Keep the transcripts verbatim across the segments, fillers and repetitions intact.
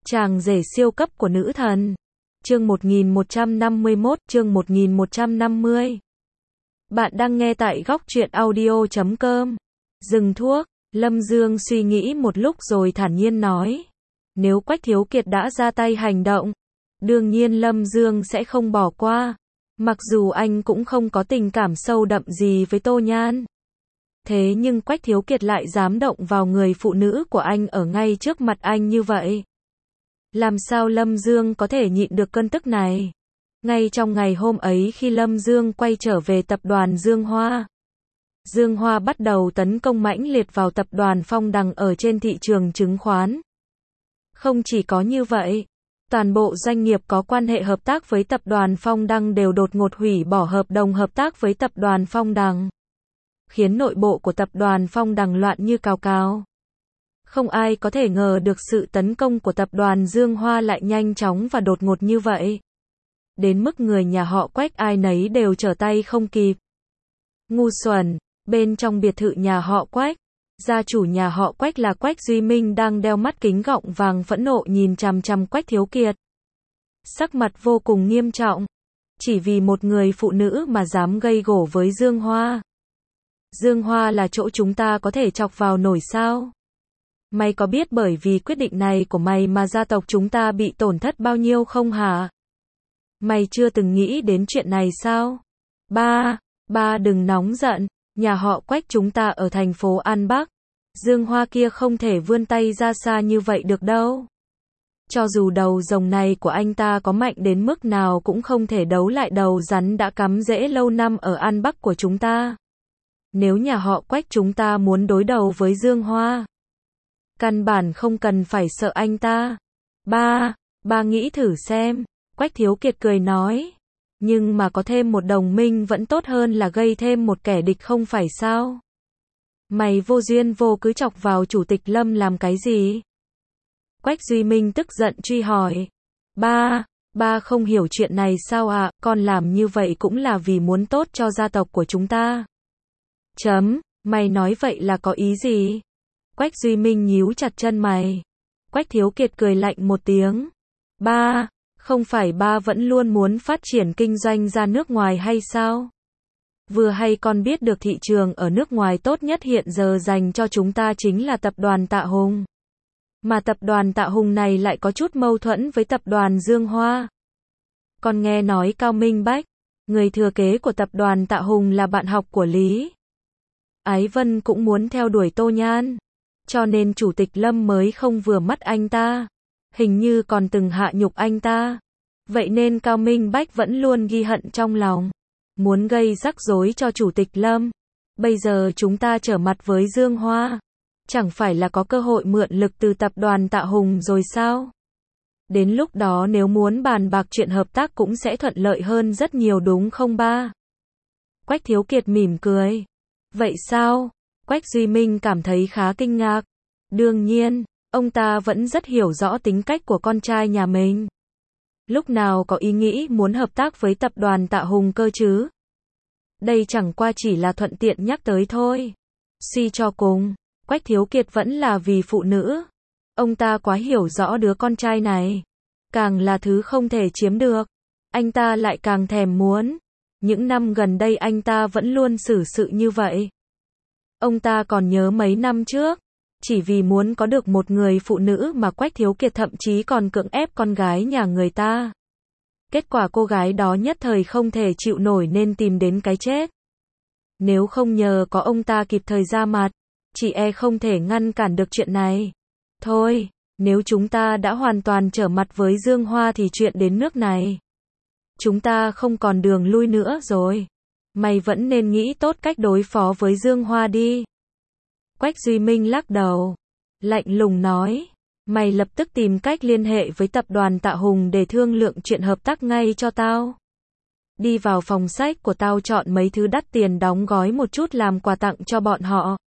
Chàng rể siêu cấp của nữ thần. Chương một nghìn một trăm năm mươi mốt, chương một nghìn một trăm năm mươi. Bạn đang nghe tại góc truyện audio chấm com. Dừng thuốc, Lâm Dương suy nghĩ một lúc rồi thản nhiên nói. Nếu Quách Thiếu Kiệt đã ra tay hành động, đương nhiên Lâm Dương sẽ không bỏ qua. Mặc dù anh cũng không có tình cảm sâu đậm gì với Tô Nhan. Thế nhưng Quách Thiếu Kiệt lại dám động vào người phụ nữ của anh ở ngay trước mặt anh như vậy. Làm sao Lâm Dương có thể nhịn được cơn tức này? Ngay trong ngày hôm ấy khi Lâm Dương quay trở về tập đoàn Dương Hoa, Dương Hoa bắt đầu tấn công mãnh liệt vào tập đoàn Phong Đằng ở trên thị trường chứng khoán. Không chỉ có như vậy, toàn bộ doanh nghiệp có quan hệ hợp tác với tập đoàn Phong Đằng đều đột ngột hủy bỏ hợp đồng hợp tác với tập đoàn Phong Đằng, khiến nội bộ của tập đoàn Phong Đằng loạn như cào cào. Không ai có thể ngờ được sự tấn công của tập đoàn Dương Hoa lại nhanh chóng và đột ngột như vậy. Đến mức người nhà họ Quách ai nấy đều trở tay không kịp. Ngu xuẩn, bên trong biệt thự nhà họ Quách, gia chủ nhà họ Quách là Quách Duy Minh đang đeo mắt kính gọng vàng phẫn nộ nhìn chằm chằm Quách Thiếu Kiệt. Sắc mặt vô cùng nghiêm trọng. Chỉ vì một người phụ nữ mà dám gây gổ với Dương Hoa. Dương Hoa là chỗ chúng ta có thể chọc vào nổi sao? Mày có biết bởi vì quyết định này của mày mà gia tộc chúng ta bị tổn thất bao nhiêu không hả? Mày chưa từng nghĩ đến chuyện này sao? Ba, ba đừng nóng giận, nhà họ Quách chúng ta ở thành phố An Bắc. Dương Hoa kia không thể vươn tay ra xa như vậy được đâu. Cho dù đầu rồng này của anh ta có mạnh đến mức nào cũng không thể đấu lại đầu rắn đã cắm rễ lâu năm ở An Bắc của chúng ta. Nếu nhà họ Quách chúng ta muốn đối đầu với Dương Hoa, căn bản không cần phải sợ anh ta. Ba, ba nghĩ thử xem. Quách Thiếu Kiệt cười nói. Nhưng mà có thêm một đồng minh vẫn tốt hơn là gây thêm một kẻ địch không phải sao? Mày vô duyên vô cứ chọc vào chủ tịch Lâm làm cái gì? Quách Duy Minh tức giận truy hỏi. Ba, ba không hiểu chuyện này sao ạ? À? Con làm như vậy cũng là vì muốn tốt cho gia tộc của chúng ta. Chấm, mày nói vậy là có ý gì? Quách Duy Minh nhíu chặt chân mày. Quách Thiếu Kiệt cười lạnh một tiếng. Ba, không phải ba vẫn luôn muốn phát triển kinh doanh ra nước ngoài hay sao? Vừa hay con biết được thị trường ở nước ngoài tốt nhất hiện giờ dành cho chúng ta chính là tập đoàn Tạ Hùng. Mà tập đoàn Tạ Hùng này lại có chút mâu thuẫn với tập đoàn Dương Hoa. Con nghe nói Cao Minh Bách, người thừa kế của tập đoàn Tạ Hùng là bạn học của Lý Ái Vân cũng muốn theo đuổi Tô Nhan. Cho nên Chủ tịch Lâm mới không vừa mắt anh ta. Hình như còn từng hạ nhục anh ta. Vậy nên Cao Minh Bách vẫn luôn ghi hận trong lòng. Muốn gây rắc rối cho Chủ tịch Lâm. Bây giờ chúng ta trở mặt với Dương Hoa. Chẳng phải là có cơ hội mượn lực từ tập đoàn Tạ Hùng rồi sao? Đến lúc đó nếu muốn bàn bạc chuyện hợp tác cũng sẽ thuận lợi hơn rất nhiều đúng không ba? Quách Thiếu Kiệt mỉm cười. Vậy sao? Quách Duy Minh cảm thấy khá kinh ngạc. Đương nhiên, ông ta vẫn rất hiểu rõ tính cách của con trai nhà mình. Lúc nào có ý nghĩ muốn hợp tác với tập đoàn Tạ Hùng cơ chứ? Đây chẳng qua chỉ là thuận tiện nhắc tới thôi. Suy cho cùng, Quách Thiếu Kiệt vẫn là vì phụ nữ. Ông ta quá hiểu rõ đứa con trai này. Càng là thứ không thể chiếm được, anh ta lại càng thèm muốn. Những năm gần đây anh ta vẫn luôn xử sự như vậy. Ông ta còn nhớ mấy năm trước, chỉ vì muốn có được một người phụ nữ mà Quách Thiếu Kiệt thậm chí còn cưỡng ép con gái nhà người ta. Kết quả cô gái đó nhất thời không thể chịu nổi nên tìm đến cái chết. Nếu không nhờ có ông ta kịp thời ra mặt, chị e không thể ngăn cản được chuyện này. Thôi, nếu chúng ta đã hoàn toàn trở mặt với Dương Hoa thì chuyện đến nước này, chúng ta không còn đường lui nữa rồi. Mày vẫn nên nghĩ tốt cách đối phó với Dương Hoa đi. Quách Duy Minh lắc đầu, lạnh lùng nói. Mày lập tức tìm cách liên hệ với tập đoàn Tạ Hùng để thương lượng chuyện hợp tác ngay cho tao. Đi vào phòng sách của tao chọn mấy thứ đắt tiền đóng gói một chút làm quà tặng cho bọn họ.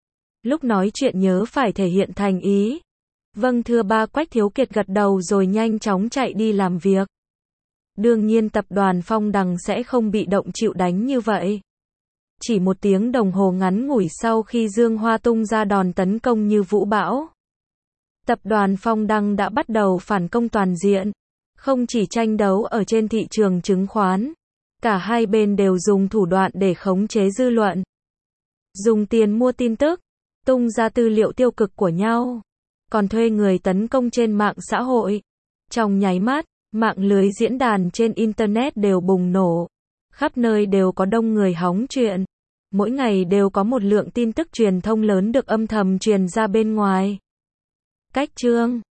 Lúc nói chuyện nhớ phải thể hiện thành ý. Vâng thưa ba. Quách Thiếu Kiệt gật đầu rồi nhanh chóng chạy đi làm việc. Đương nhiên tập đoàn Phong Đằng sẽ không bị động chịu đánh như vậy. Chỉ một tiếng đồng hồ ngắn ngủi sau khi Dương Hoa tung ra đòn tấn công như vũ bão, Tập đoàn Phong Đăng đã bắt đầu phản công toàn diện. Không chỉ tranh đấu ở trên thị trường chứng khoán, cả hai bên đều dùng thủ đoạn để khống chế dư luận. Dùng tiền mua tin tức, tung ra tư liệu tiêu cực của nhau, còn thuê người tấn công trên mạng xã hội. Trong nháy mắt, mạng lưới diễn đàn trên Internet đều bùng nổ. Khắp nơi đều có đông người hóng chuyện. Mỗi ngày đều có một lượng tin tức truyền thông lớn được âm thầm truyền ra bên ngoài. Cách chương